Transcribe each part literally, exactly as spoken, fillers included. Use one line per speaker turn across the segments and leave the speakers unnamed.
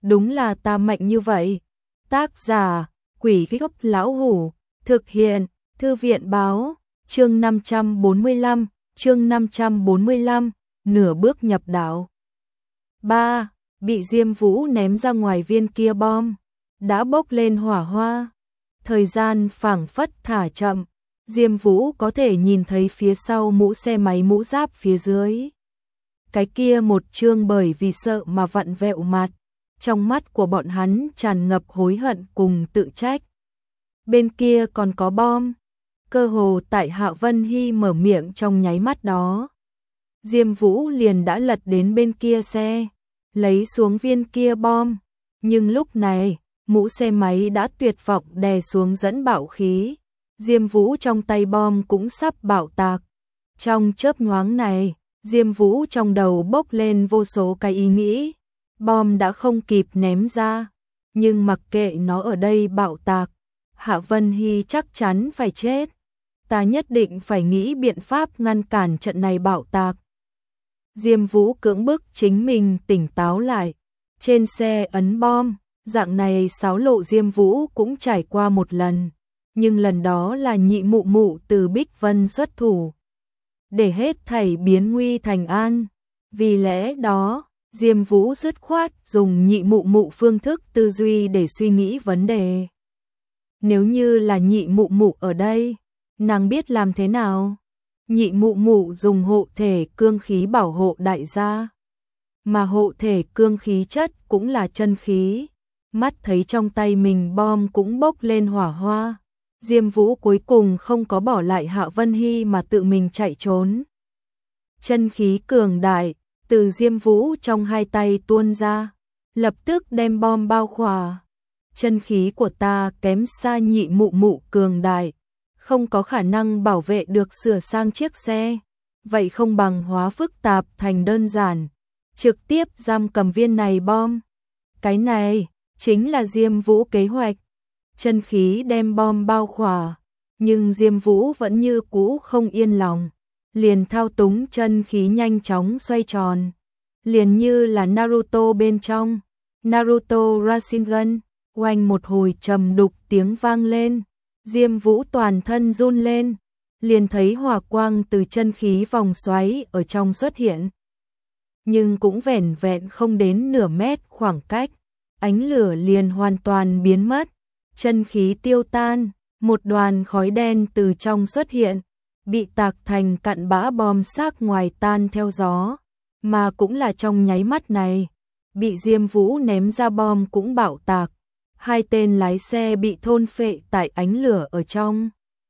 đúng là ta mạnh như vậy. Tác giả, Quỷ Gốc Lão Hủ, thực hiện, Thư viện Báo, chương năm trăm bốn mươi lăm, chương năm trăm bốn mươi lăm, nửa bước nhập đạo. ba. Bị Diêm Vũ ném ra ngoài viên kia bom, đã bốc lên hỏa hoa. Thời gian phảng phất thả chậm, Diêm Vũ có thể nhìn thấy phía sau mũ xe máy mũ giáp phía dưới. Cái kia một chương bởi vì sợ mà vặn vẹo mặt, trong mắt của bọn hắn tràn ngập hối hận cùng tự trách. Bên kia còn có bom, cơ hồ tại Hạ Vân Hy mở miệng trong nháy mắt đó. Diêm Vũ liền đã lật đến bên kia xe, lấy xuống viên kia bom, nhưng lúc này, mũ xe máy đã tuyệt vọng đè xuống dẫn bạo khí. Diêm Vũ trong tay bom cũng sắp bạo tạc. Trong chớp nhoáng này, Diêm Vũ trong đầu bốc lên vô số cái ý nghĩ. Bom đã không kịp ném ra, nhưng mặc kệ nó ở đây bạo tạc, Hạ Vân Hy chắc chắn phải chết. Ta nhất định phải nghĩ biện pháp ngăn cản trận này bạo tạc. Diêm Vũ cưỡng bức chính mình tỉnh táo lại. Trên xe ấn bom, dạng này xáo lộ Diêm Vũ cũng trải qua một lần. Nhưng lần đó là Nhị Mụ Mụ từ Bích Vân xuất thủ, để hết thảy biến nguy thành an. Vì lẽ đó, Diêm Vũ dứt khoát dùng Nhị Mụ Mụ phương thức tư duy để suy nghĩ vấn đề. Nếu như là Nhị Mụ Mụ ở đây, nàng biết làm thế nào? Nhị Mụ Mụ dùng hộ thể cương khí bảo hộ đại gia, mà hộ thể cương khí chất cũng là chân khí. Mắt thấy trong tay mình bom cũng bốc lên hỏa hoa, Diêm Vũ cuối cùng không có bỏ lại Hạ Vân Hy mà tự mình chạy trốn. Chân khí cường đại từ Diêm Vũ trong hai tay tuôn ra, lập tức đem bom bao khỏa. Chân khí của ta kém xa Nhị Mụ Mụ cường đại, không có khả năng bảo vệ được sửa sang chiếc xe, vậy không bằng hóa phức tạp thành đơn giản, trực tiếp giam cầm viên này bom. Cái này chính là Diêm Vũ kế hoạch. Chân khí đem bom bao khỏa, nhưng Diêm Vũ vẫn như cũ không yên lòng, liền thao túng chân khí nhanh chóng xoay tròn, liền như là Naruto bên trong, Naruto Rasengan. Oanh một hồi trầm đục tiếng vang lên, Diêm Vũ toàn thân run lên, liền thấy hỏa quang từ chân khí vòng xoáy ở trong xuất hiện. Nhưng cũng vẻn vẹn không đến nửa mét khoảng cách, ánh lửa liền hoàn toàn biến mất, chân khí tiêu tan, một đoàn khói đen từ trong xuất hiện, bị tạc thành cặn bã bom xác ngoài tan theo gió, mà cũng là trong nháy mắt này, bị Diêm Vũ ném ra bom cũng bạo tạc. Hai tên lái xe bị thôn phệ tại ánh lửa ở trong.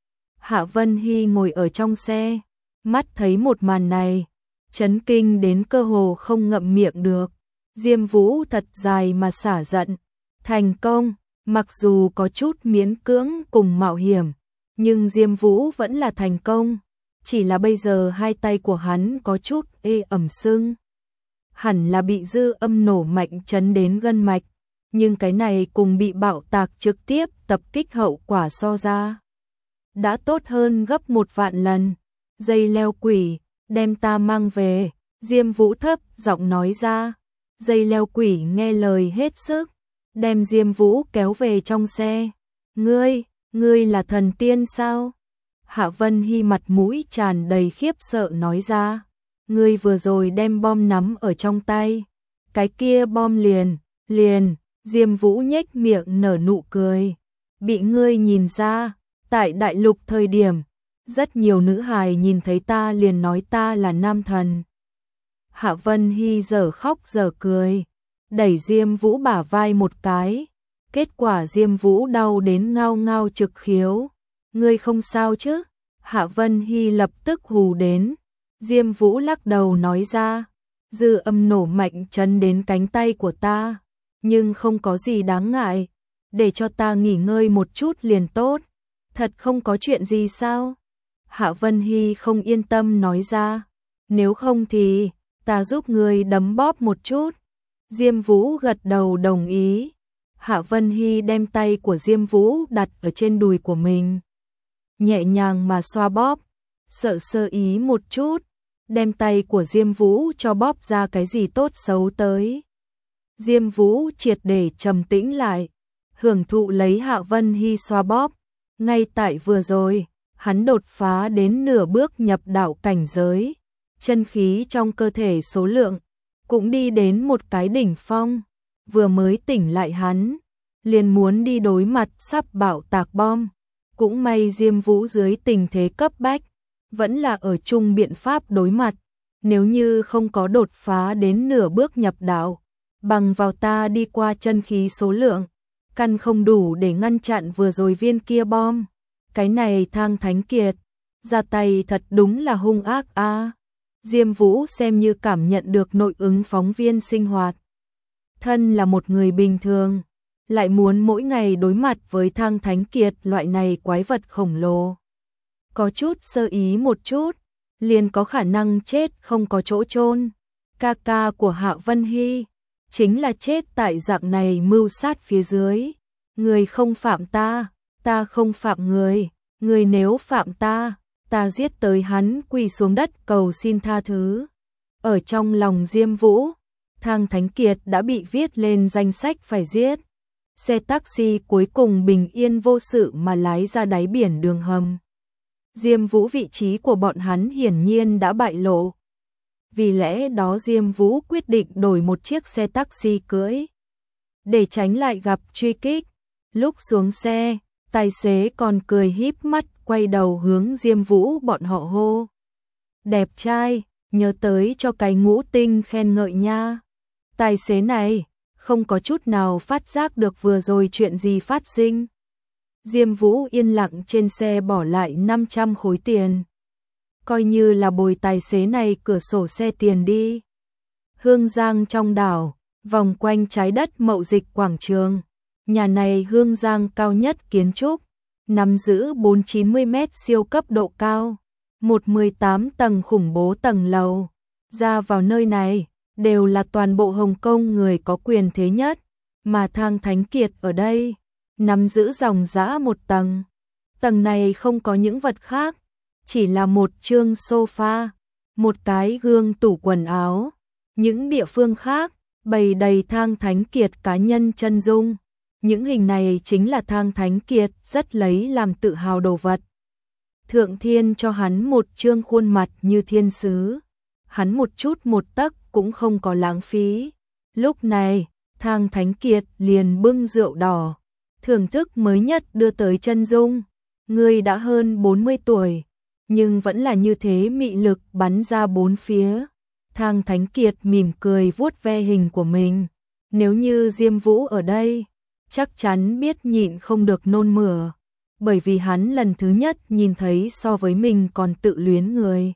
Hạ Vân Hy ngồi ở trong xe, mắt thấy một màn này, chấn kinh đến cơ hồ không ngậm miệng được. Diêm Vũ thật dài mà xả giận, thành công, mặc dù có chút miễn cưỡng cùng mạo hiểm, nhưng Diêm Vũ vẫn là thành công, chỉ là bây giờ hai tay của hắn có chút ê ẩm sưng. Hẳn là bị dư âm nổ mạnh chấn đến gân mạch. Nhưng cái này cùng bị bạo tạc trực tiếp tập kích hậu quả so ra đã tốt hơn gấp một vạn lần. Dây leo quỷ, đem ta mang về, Diêm Vũ thấp giọng nói ra. Dây leo quỷ nghe lời hết sức, đem Diêm Vũ kéo về trong xe. Ngươi, ngươi là thần tiên sao? Hạ Vân Hy mặt mũi tràn đầy khiếp sợ nói ra. Ngươi vừa rồi đem bom nắm ở trong tay, cái kia bom liền, liền. Diêm Vũ nhếch miệng nở nụ cười. Bị ngươi nhìn ra, tại đại lục thời điểm, rất nhiều nữ hài nhìn thấy ta liền nói ta là nam thần. Hạ Vân Hy giờ khóc giờ cười, đẩy Diêm Vũ bả vai một cái. Kết quả Diêm Vũ đau đến ngao ngao trực khiếu. Ngươi không sao chứ? Hạ Vân Hy lập tức hù đến. Diêm Vũ lắc đầu nói ra. Dư âm nổ mạnh chấn đến cánh tay của ta. Nhưng không có gì đáng ngại, để cho ta nghỉ ngơi một chút liền tốt. Thật không có chuyện gì sao? Hạ Vân Hy không yên tâm nói ra. Nếu không thì, ta giúp người đấm bóp một chút. Diêm Vũ gật đầu đồng ý. Hạ Vân Hy đem tay của Diêm Vũ đặt ở trên đùi của mình. Nhẹ nhàng mà xoa bóp, sợ sơ ý một chút, đem tay của Diêm Vũ cho bóp ra cái gì tốt xấu tới. Diêm Vũ triệt để trầm tĩnh lại, hưởng thụ lấy Hạ Vân Hy xoa bóp. Ngay tại vừa rồi, hắn đột phá đến nửa bước nhập đạo cảnh giới, chân khí trong cơ thể số lượng cũng đi đến một cái đỉnh phong. Vừa mới tỉnh lại hắn liền muốn đi đối mặt sắp bạo tạc bom. Cũng may Diêm Vũ dưới tình thế cấp bách vẫn là ở chung biện pháp đối mặt. Nếu như không có đột phá đến nửa bước nhập đạo, bằng vào ta đi qua chân khí số lượng, căn không đủ để ngăn chặn vừa rồi viên kia bom. Cái này Thang Thánh Kiệt ra tay thật đúng là hung ác a. À. Diêm Vũ xem như cảm nhận được nội ứng phóng viên sinh hoạt. Thân là một người bình thường, lại muốn mỗi ngày đối mặt với Thang Thánh Kiệt loại này quái vật khổng lồ. Có chút sơ ý một chút, liền có khả năng chết không có chỗ chôn. Ca ca của Hạ Vân Hy chính là chết tại dạng này mưu sát phía dưới. Người không phạm ta, ta không phạm người, người nếu phạm ta, ta giết tới hắn quỳ xuống đất cầu xin tha thứ. Ở trong lòng Diêm Vũ, Thang Thánh Kiệt đã bị viết lên danh sách phải giết. Xe taxi cuối cùng bình yên vô sự mà lái ra đáy biển đường hầm. Diêm Vũ vị trí của bọn hắn hiển nhiên đã bại lộ. Vì lẽ đó Diêm Vũ quyết định đổi một chiếc xe taxi cưỡi, để tránh lại gặp truy kích. Lúc xuống xe, tài xế còn cười híp mắt quay đầu hướng Diêm Vũ bọn họ hô. Đẹp trai, nhớ tới cho cái ngũ tinh khen ngợi nha. Tài xế này không có chút nào phát giác được vừa rồi chuyện gì phát sinh. Diêm Vũ yên lặng trên xe bỏ lại năm trăm khối tiền. Coi như là bồi tài xế này cửa sổ xe tiền đi. Hương Giang trong đảo, vòng quanh trái đất Mậu Dịch quảng trường. Nhà này Hương Giang cao nhất kiến trúc, nắm giữ bốn trăm chín mươi mét siêu cấp độ cao, một mười tám tầng khủng bố tầng lầu. Ra vào nơi này đều là toàn bộ Hồng Kông người có quyền thế nhất, mà Thang Thánh Kiệt ở đây nắm giữ dòng dã một tầng. Tầng này không có những vật khác, chỉ là một chương sofa, một cái gương tủ quần áo. Những địa phương khác bày đầy Thang Thánh Kiệt cá nhân chân dung. Những hình này chính là Thang Thánh Kiệt rất lấy làm tự hào đồ vật. Thượng Thiên cho hắn một trương khuôn mặt như thiên sứ, hắn một chút một tấc cũng không có lãng phí. Lúc này, Thang Thánh Kiệt liền bưng rượu đỏ, thưởng thức mới nhất đưa tới chân dung. Người đã hơn bốn mươi tuổi, nhưng vẫn là như thế mị lực bắn ra bốn phía. Thang Thánh Kiệt mỉm cười vuốt ve hình của mình. Nếu như Diêm Vũ ở đây, chắc chắn biết nhịn không được nôn mửa, bởi vì hắn lần thứ nhất nhìn thấy so với mình còn tự luyến người.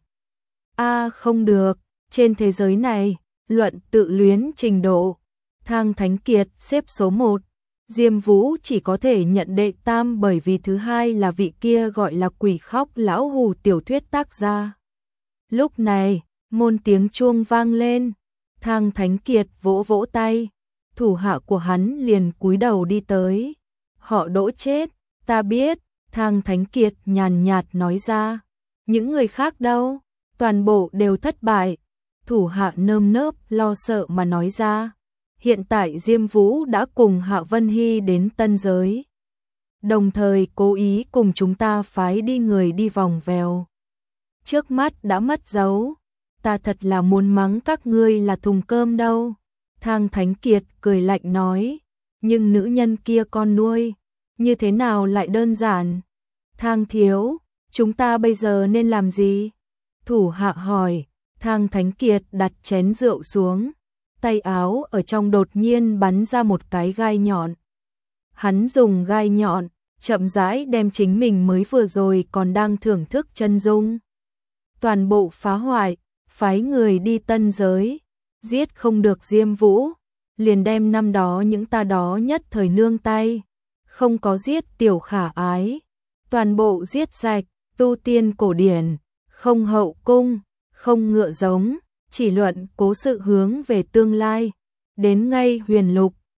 A à, không được, trên thế giới này, luận tự luyến trình độ, Thang Thánh Kiệt xếp số một. Diêm Vũ chỉ có thể nhận đệ tam bởi vì thứ hai là vị kia gọi là quỷ khóc lão hù tiểu thuyết tác gia. Lúc này, môn tiếng chuông vang lên, Thang Thánh Kiệt vỗ vỗ tay, thủ hạ của hắn liền cúi đầu đi tới. Họ Đỗ chết, ta biết, Thang Thánh Kiệt nhàn nhạt nói ra. Những người khác đâu? Toàn bộ đều thất bại. Thủ hạ nơm nớp lo sợ mà nói ra. Hiện tại Diêm Vũ đã cùng Hạ Vân Hy đến Tân Giới, đồng thời cố ý cùng chúng ta phái đi người đi vòng vèo. Trước mắt đã mất dấu, ta thật là muốn mắng các ngươi là thùng cơm đâu. Thang Thánh Kiệt cười lạnh nói, nhưng nữ nhân kia con nuôi, như thế nào lại đơn giản? Thang thiếu, chúng ta bây giờ nên làm gì? Thủ hạ hỏi. Thang Thánh Kiệt đặt chén rượu xuống, tay áo ở trong đột nhiên bắn ra một cái gai nhọn. Hắn dùng gai nhọn, chậm rãi đem chính mình mới vừa rồi còn đang thưởng thức chân dung. Toàn bộ phá hoại, phái người đi Tân Giới, giết không được Diêm Vũ, liền đem năm đó những ta đó nhất thời nương tay, không có giết tiểu khả ái, toàn bộ giết sạch, tu tiên cổ điển, không hậu cung, không ngựa giống, chỉ luận cố sự hướng về tương lai, đến ngay huyền lục,